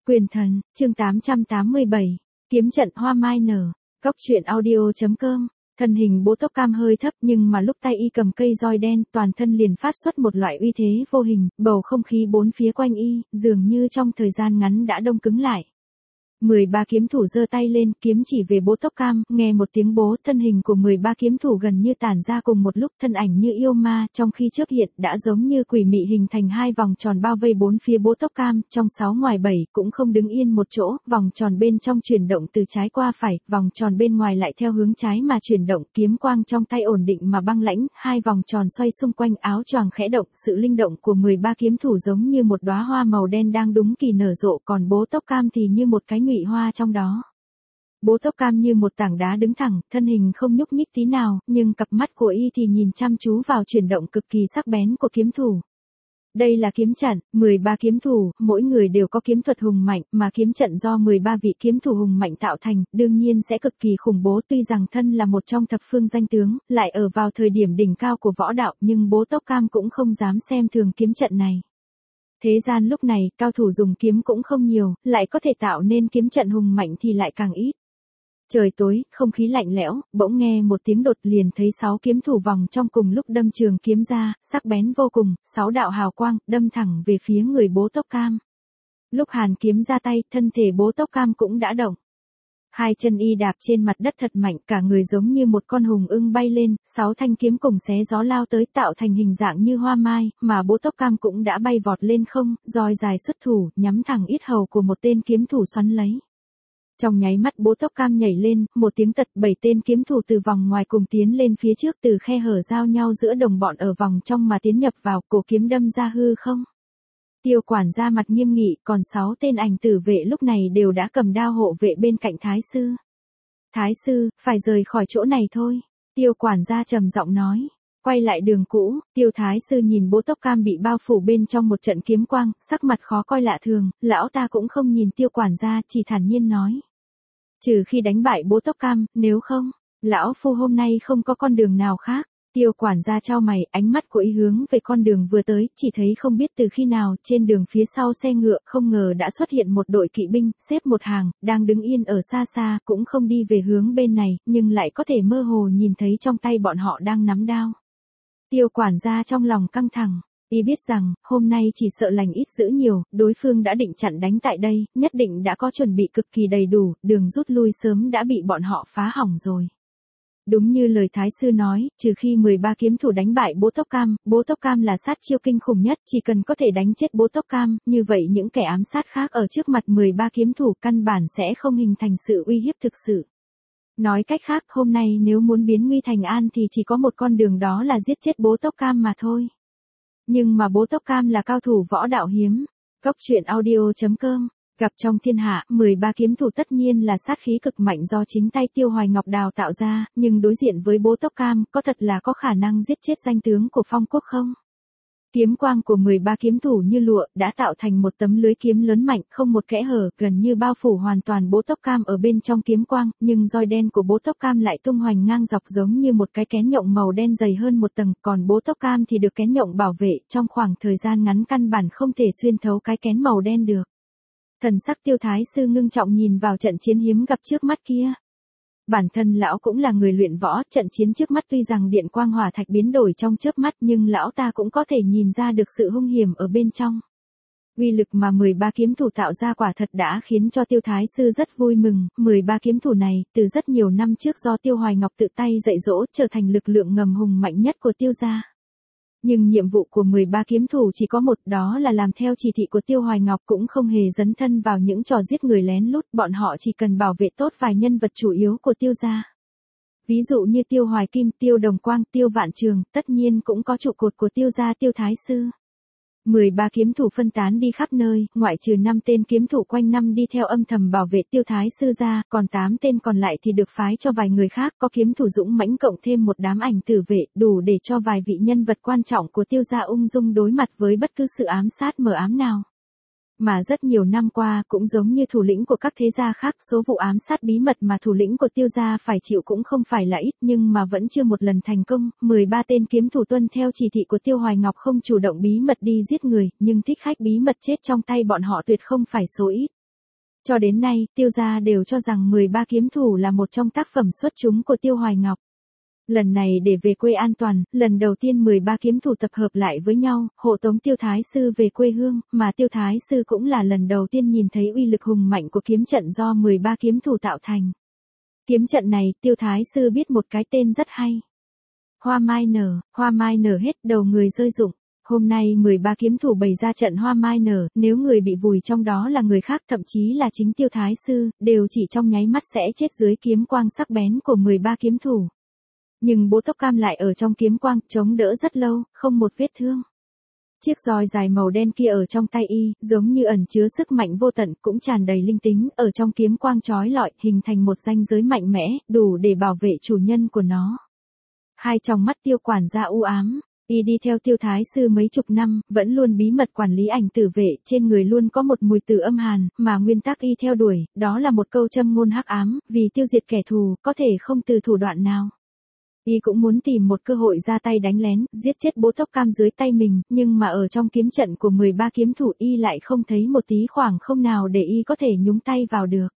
Quyền thần, chương 887, kiếm trận hoa mai nở, cóc truyện audio.com. Thân hình bố tóc cam hơi thấp nhưng mà lúc tay y cầm cây roi đen toàn thân liền phát xuất một loại uy thế vô hình, bầu không khí bốn phía quanh y, dường như trong thời gian ngắn đã đông cứng lại. 13 kiếm thủ giơ tay lên, kiếm chỉ về bố tóc cam, nghe một tiếng bố, thân hình của 13 kiếm thủ gần như tản ra cùng một lúc, thân ảnh như yêu ma, trong khi chớp hiện đã giống như quỷ mị hình thành hai vòng tròn bao vây bốn phía bố tóc cam, trong 6 ngoài 7 cũng không đứng yên một chỗ, vòng tròn bên trong chuyển động từ trái qua phải, vòng tròn bên ngoài lại theo hướng trái mà chuyển động, kiếm quang trong tay ổn định mà băng lãnh, hai vòng tròn xoay xung quanh áo choàng khẽ động, sự linh động của 13 kiếm thủ giống như một đóa hoa màu đen đang đúng kỳ nở rộ, còn bố tóc cam thì như một cái ngụy hoa trong đó. Bố tóc cam như một tảng đá đứng thẳng, thân hình không nhúc nhích tí nào, nhưng cặp mắt của y thì nhìn chăm chú vào chuyển động cực kỳ sắc bén của kiếm thủ. Đây là kiếm trận, 13 kiếm thủ, mỗi người đều có kiếm thuật hùng mạnh, mà kiếm trận do 13 vị kiếm thủ hùng mạnh tạo thành, đương nhiên sẽ cực kỳ khủng bố. Tuy rằng thân là một trong thập phương danh tướng, lại ở vào thời điểm đỉnh cao của võ đạo, nhưng bố tóc cam cũng không dám xem thường kiếm trận này. Thế gian lúc này, cao thủ dùng kiếm cũng không nhiều, lại có thể tạo nên kiếm trận hùng mạnh thì lại càng ít. Trời tối, không khí lạnh lẽo, bỗng nghe một tiếng đột liền thấy 6 kiếm thủ vòng trong cùng lúc đâm trường kiếm ra, sắc bén vô cùng, 6 đạo hào quang, đâm thẳng về phía người bố tóc cam. Lúc hàn kiếm ra tay, thân thể bố tóc cam cũng đã động. Hai chân y đạp trên mặt đất thật mạnh, cả người giống như một con hùng ưng bay lên, 6 thanh kiếm cùng xé gió lao tới tạo thành hình dạng như hoa mai, mà bố tóc cam cũng đã bay vọt lên không, roi dài xuất thủ, nhắm thẳng yết hầu của một tên kiếm thủ xoắn lấy. Trong nháy mắt bố tóc cam nhảy lên, một tiếng tật, 7 tên kiếm thủ từ vòng ngoài cùng tiến lên phía trước, từ khe hở giao nhau giữa đồng bọn ở vòng trong mà tiến nhập vào, cổ kiếm đâm ra hư không. Tiêu quản gia mặt nghiêm nghị, còn 6 tên ảnh tử vệ lúc này đều đã cầm đao hộ vệ bên cạnh thái sư. Thái sư, phải rời khỏi chỗ này thôi. Tiêu quản gia trầm giọng nói. Quay lại đường cũ, tiêu thái sư nhìn bố tóc cam bị bao phủ bên trong một trận kiếm quang, sắc mặt khó coi lạ thường, lão ta cũng không nhìn tiêu quản gia, chỉ thản nhiên nói. Trừ khi đánh bại bố tóc cam, nếu không, lão phu hôm nay không có con đường nào khác. Tiêu quản gia chau mày, ánh mắt của y hướng về con đường vừa tới, chỉ thấy không biết từ khi nào, trên đường phía sau xe ngựa, không ngờ đã xuất hiện một đội kỵ binh, xếp một hàng, đang đứng yên ở xa xa, cũng không đi về hướng bên này, nhưng lại có thể mơ hồ nhìn thấy trong tay bọn họ đang nắm đao. Tiêu quản gia trong lòng căng thẳng, y biết rằng, hôm nay chỉ sợ lành ít dữ nhiều, đối phương đã định chặn đánh tại đây, nhất định đã có chuẩn bị cực kỳ đầy đủ, đường rút lui sớm đã bị bọn họ phá hỏng rồi. Đúng như lời thái sư nói, trừ khi 13 kiếm thủ đánh bại bố tóc cam là sát chiêu kinh khủng nhất, chỉ cần có thể đánh chết bố tóc cam, như vậy những kẻ ám sát khác ở trước mặt 13 kiếm thủ căn bản sẽ không hình thành sự uy hiếp thực sự. Nói cách khác, hôm nay nếu muốn biến nguy thành an thì chỉ có một con đường, đó là giết chết bố tóc cam mà thôi. Nhưng mà bố tóc cam là cao thủ võ đạo hiếm. Cóc truyện audio.com. Gặp trong thiên hạ, 13 kiếm thủ tất nhiên là sát khí cực mạnh do chính tay Tiêu Hoài Ngọc đào tạo ra, nhưng đối diện với bố tóc cam, có thật là có khả năng giết chết danh tướng của Phong Quốc không? Kiếm quang của 13 kiếm thủ như lụa, đã tạo thành một tấm lưới kiếm lớn mạnh, không một kẽ hở, gần như bao phủ hoàn toàn bố tóc cam ở bên trong kiếm quang, nhưng roi đen của bố tóc cam lại tung hoành ngang dọc giống như một cái kén nhộng màu đen dày hơn một tầng, còn bố tóc cam thì được kén nhộng bảo vệ, trong khoảng thời gian ngắn căn bản không thể xuyên thấu cái kén màu đen được. Thần sắc tiêu thái sư ngưng trọng nhìn vào trận chiến hiếm gặp trước mắt kia. Bản thân lão cũng là người luyện võ, trận chiến trước mắt tuy rằng điện quang hỏa thạch biến đổi trong chớp mắt nhưng lão ta cũng có thể nhìn ra được sự hung hiểm ở bên trong. Uy lực mà 13 kiếm thủ tạo ra quả thật đã khiến cho tiêu thái sư rất vui mừng, 13 kiếm thủ này, từ rất nhiều năm trước do Tiêu Hoài Ngọc tự tay dạy dỗ trở thành lực lượng ngầm hùng mạnh nhất của tiêu gia. Nhưng nhiệm vụ của 13 kiếm thủ chỉ có một, đó là làm theo chỉ thị của Tiêu Hoài Ngọc, cũng không hề dấn thân vào những trò giết người lén lút, bọn họ chỉ cần bảo vệ tốt vài nhân vật chủ yếu của Tiêu gia. Ví dụ như Tiêu Hoài Kim, Tiêu Đồng Quang, Tiêu Vạn Trường, tất nhiên cũng có trụ cột của Tiêu gia Tiêu Thái Sư. 13 kiếm thủ phân tán đi khắp nơi, ngoại trừ 5 tên kiếm thủ quanh năm đi theo âm thầm bảo vệ Tiêu Thái Sư ra, còn 8 tên còn lại thì được phái cho vài người khác, có kiếm thủ dũng mãnh cộng thêm một đám ảnh tử vệ, đủ để cho vài vị nhân vật quan trọng của Tiêu gia ung dung đối mặt với bất cứ sự ám sát mờ ám nào. Mà rất nhiều năm qua, cũng giống như thủ lĩnh của các thế gia khác, số vụ ám sát bí mật mà thủ lĩnh của Tiêu gia phải chịu cũng không phải là ít, nhưng mà vẫn chưa một lần thành công. 13 tên kiếm thủ tuân theo chỉ thị của Tiêu Hoài Ngọc không chủ động bí mật đi giết người, nhưng thích khách bí mật chết trong tay bọn họ tuyệt không phải số ít. Cho đến nay, Tiêu gia đều cho rằng 13 kiếm thủ là một trong tác phẩm xuất chúng của Tiêu Hoài Ngọc. Lần này để về quê an toàn, lần đầu tiên 13 kiếm thủ tập hợp lại với nhau, hộ tống Tiêu Thái Sư về quê hương, mà Tiêu Thái Sư cũng là lần đầu tiên nhìn thấy uy lực hùng mạnh của kiếm trận do 13 kiếm thủ tạo thành. Kiếm trận này, Tiêu Thái Sư biết một cái tên rất hay. Hoa mai nở hết đầu người rơi rụng. Hôm nay 13 kiếm thủ bày ra trận hoa mai nở, nếu người bị vùi trong đó là người khác thậm chí là chính Tiêu Thái Sư, đều chỉ trong nháy mắt sẽ chết dưới kiếm quang sắc bén của 13 kiếm thủ. Nhưng Bố Tốc Cam lại ở trong kiếm quang, chống đỡ rất lâu, không một vết thương. Chiếc roi dài màu đen kia ở trong tay y, giống như ẩn chứa sức mạnh vô tận, cũng tràn đầy linh tính, ở trong kiếm quang chói lọi, hình thành một ranh giới mạnh mẽ, đủ để bảo vệ chủ nhân của nó. Hai tròng mắt Tiêu quản gia u ám, y đi theo Tiêu Thái Sư mấy chục năm, vẫn luôn bí mật quản lý Ảnh Tử Vệ, trên người luôn có một mùi tử âm hàn, mà nguyên tắc y theo đuổi, đó là một câu châm ngôn hắc ám, vì tiêu diệt kẻ thù, có thể không từ thủ đoạn nào. Y cũng muốn tìm một cơ hội ra tay đánh lén, giết chết Bố Tốc Cam dưới tay mình, nhưng mà ở trong kiếm trận của 13 kiếm thủ y lại không thấy một tí khoảng không nào để y có thể nhúng tay vào được.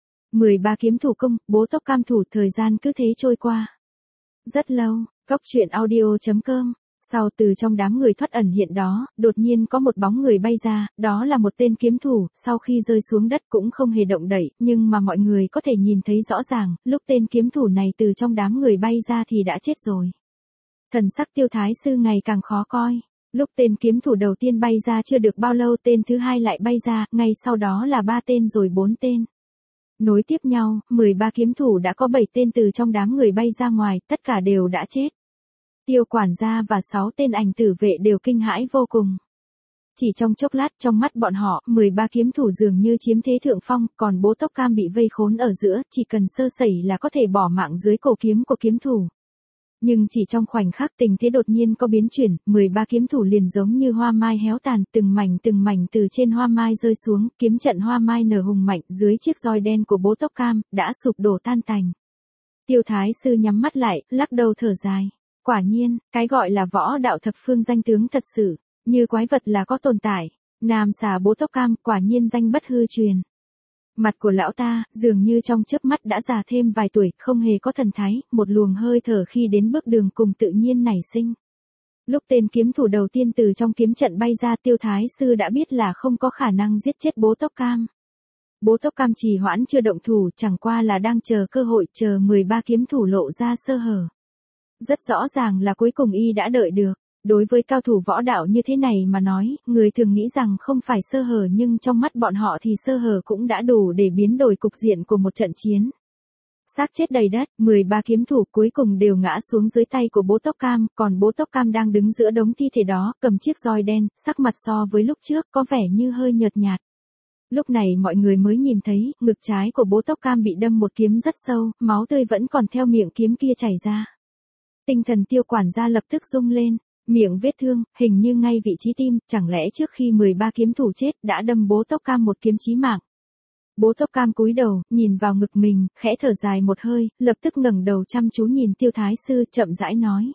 13 kiếm thủ công, Bố Tốc Cam thủ, thời gian cứ thế trôi qua. Rất lâu, Cốc truyện audio.com. Sau từ trong đám người thoát ẩn hiện đó, đột nhiên có một bóng người bay ra, đó là một tên kiếm thủ, sau khi rơi xuống đất cũng không hề động đậy, nhưng mà mọi người có thể nhìn thấy rõ ràng, lúc tên kiếm thủ này từ trong đám người bay ra thì đã chết rồi. Thần sắc Tiêu Thái Sư ngày càng khó coi. Lúc tên kiếm thủ đầu tiên bay ra chưa được bao lâu, tên thứ hai lại bay ra, ngay sau đó là 3 tên rồi 4 tên. Nối tiếp nhau, 13 kiếm thủ đã có 7 tên từ trong đám người bay ra ngoài, tất cả đều đã chết. Tiêu quản gia và 6 tên Ảnh Tử Vệ đều kinh hãi vô cùng. Chỉ trong chốc lát, trong mắt bọn họ, 13 kiếm thủ dường như chiếm thế thượng phong, còn Bố Tốc Cam bị vây khốn ở giữa, chỉ cần sơ sẩy là có thể bỏ mạng dưới cổ kiếm của kiếm thủ. Nhưng chỉ trong khoảnh khắc tình thế đột nhiên có biến chuyển, 13 kiếm thủ liền giống như hoa mai héo tàn, từng mảnh từ trên hoa mai rơi xuống, kiếm trận hoa mai nở hùng mạnh dưới chiếc roi đen của Bố Tốc Cam, đã sụp đổ tan tành. Tiêu Thái Sư nhắm mắt lại, lắc đầu thở dài. Quả nhiên, cái gọi là võ đạo thập phương danh tướng thật sự, như quái vật là có tồn tại. Nam xà Bố Tốc Cam, quả nhiên danh bất hư truyền. Mặt của lão ta, dường như trong chớp mắt đã già thêm vài tuổi, không hề có thần thái, một luồng hơi thở khi đến bước đường cùng tự nhiên nảy sinh. Lúc tên kiếm thủ đầu tiên từ trong kiếm trận bay ra, Tiêu Thái Sư đã biết là không có khả năng giết chết Bố Tốc Cam. Bố Tốc Cam trì hoãn chưa động thủ, chẳng qua là đang chờ cơ hội, chờ 13 kiếm thủ lộ ra sơ hở. Rất rõ ràng là cuối cùng y đã đợi được. Đối với cao thủ võ đạo như thế này mà nói, người thường nghĩ rằng không phải sơ hở, nhưng trong mắt bọn họ thì sơ hở cũng đã đủ để biến đổi cục diện của một trận chiến. Xác chết đầy đất, 13 kiếm thủ cuối cùng đều ngã xuống dưới tay của Bố Tốc Cam, còn Bố Tốc Cam đang đứng giữa đống thi thể đó, cầm chiếc roi đen, sắc mặt so với lúc trước có vẻ như hơi nhợt nhạt. Lúc này mọi người mới nhìn thấy, ngực trái của Bố Tốc Cam bị đâm một kiếm rất sâu, máu tươi vẫn còn theo miệng kiếm kia chảy ra. Tinh thần Tiêu quản gia lập tức rung lên, miệng vết thương, hình như ngay vị trí tim, chẳng lẽ trước khi 13 kiếm thủ chết đã đâm Bố Tốc Cam một kiếm chí mạng. Bố Tốc Cam cúi đầu, nhìn vào ngực mình, khẽ thở dài một hơi, lập tức ngẩng đầu chăm chú nhìn Tiêu Thái Sư, chậm rãi nói.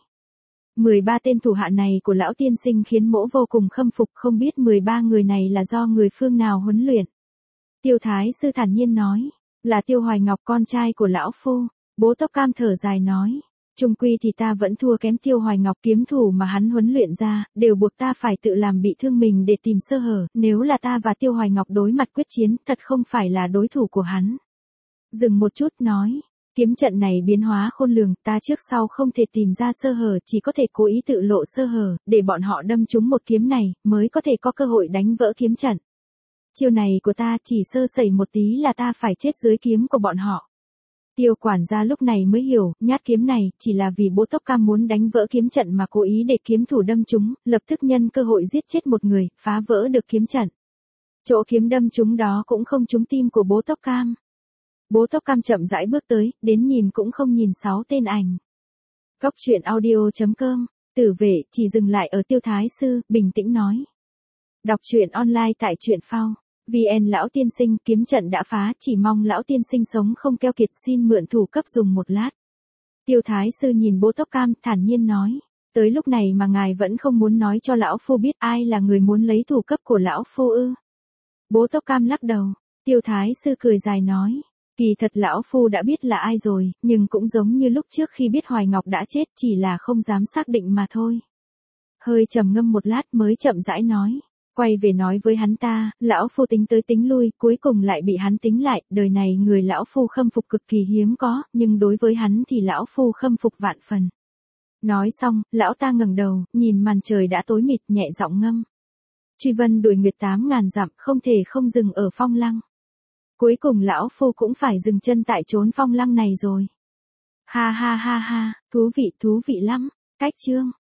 13 tên thủ hạ này của lão tiên sinh khiến mỗ vô cùng khâm phục, không biết 13 người này là do người phương nào huấn luyện. Tiêu Thái Sư thản nhiên nói, là Tiêu Hoài Ngọc, con trai của lão phu. Bố Tốc Cam thở dài nói. Chung quy thì ta vẫn thua kém Tiêu Hoài Ngọc, kiếm thủ mà hắn huấn luyện ra, đều buộc ta phải tự làm bị thương mình để tìm sơ hở, nếu là ta và Tiêu Hoài Ngọc đối mặt quyết chiến, thật không phải là đối thủ của hắn. Dừng một chút nói, kiếm trận này biến hóa khôn lường, ta trước sau không thể tìm ra sơ hở, chỉ có thể cố ý tự lộ sơ hở, để bọn họ đâm trúng một kiếm này, mới có thể có cơ hội đánh vỡ kiếm trận. Chiêu này của ta chỉ sơ sẩy một tí là ta phải chết dưới kiếm của bọn họ. Tiêu quản gia lúc này mới hiểu, nhát kiếm này, chỉ là vì Bố Tốc Cam muốn đánh vỡ kiếm trận mà cố ý để kiếm thủ đâm trúng, lập tức nhân cơ hội giết chết một người, phá vỡ được kiếm trận. Chỗ kiếm đâm trúng đó cũng không trúng tim của Bố Tốc Cam. Bố Tốc Cam chậm rãi bước tới, đến nhìn cũng không nhìn 6 tên ảnh. Cốc truyện audio.com, Tử Vệ, chỉ dừng lại ở Tiêu Thái Sư, bình tĩnh nói. Đọc truyện online tại truyện phao. VN lão tiên sinh, kiếm trận đã phá, chỉ mong lão tiên sinh sống không keo kiệt, xin mượn thủ cấp dùng một lát. Tiêu Thái Sư nhìn Bố Tốc Cam, thản nhiên nói, tới lúc này mà ngài vẫn không muốn nói cho lão phu biết ai là người muốn lấy thủ cấp của lão phu ư? Bố Tốc Cam lắc đầu, Tiêu Thái Sư cười dài nói, kỳ thật lão phu đã biết là ai rồi, nhưng cũng giống như lúc trước khi biết Hoài Ngọc đã chết, chỉ là không dám xác định mà thôi. Hơi trầm ngâm một lát mới chậm rãi nói, quay về nói với hắn ta, lão phu tính tới tính lui, cuối cùng lại bị hắn tính lại, đời này người lão phu khâm phục cực kỳ hiếm có, nhưng đối với hắn thì lão phu khâm phục vạn phần. Nói xong, lão ta ngẩng đầu, nhìn màn trời đã tối mịt, nhẹ giọng ngâm. Truy vân đuổi nguyệt 8.000 dặm, không thể không dừng ở Phong Lăng. Cuối cùng lão phu cũng phải dừng chân tại chốn Phong Lăng này rồi. Ha ha ha ha, thú vị lắm. Cách chương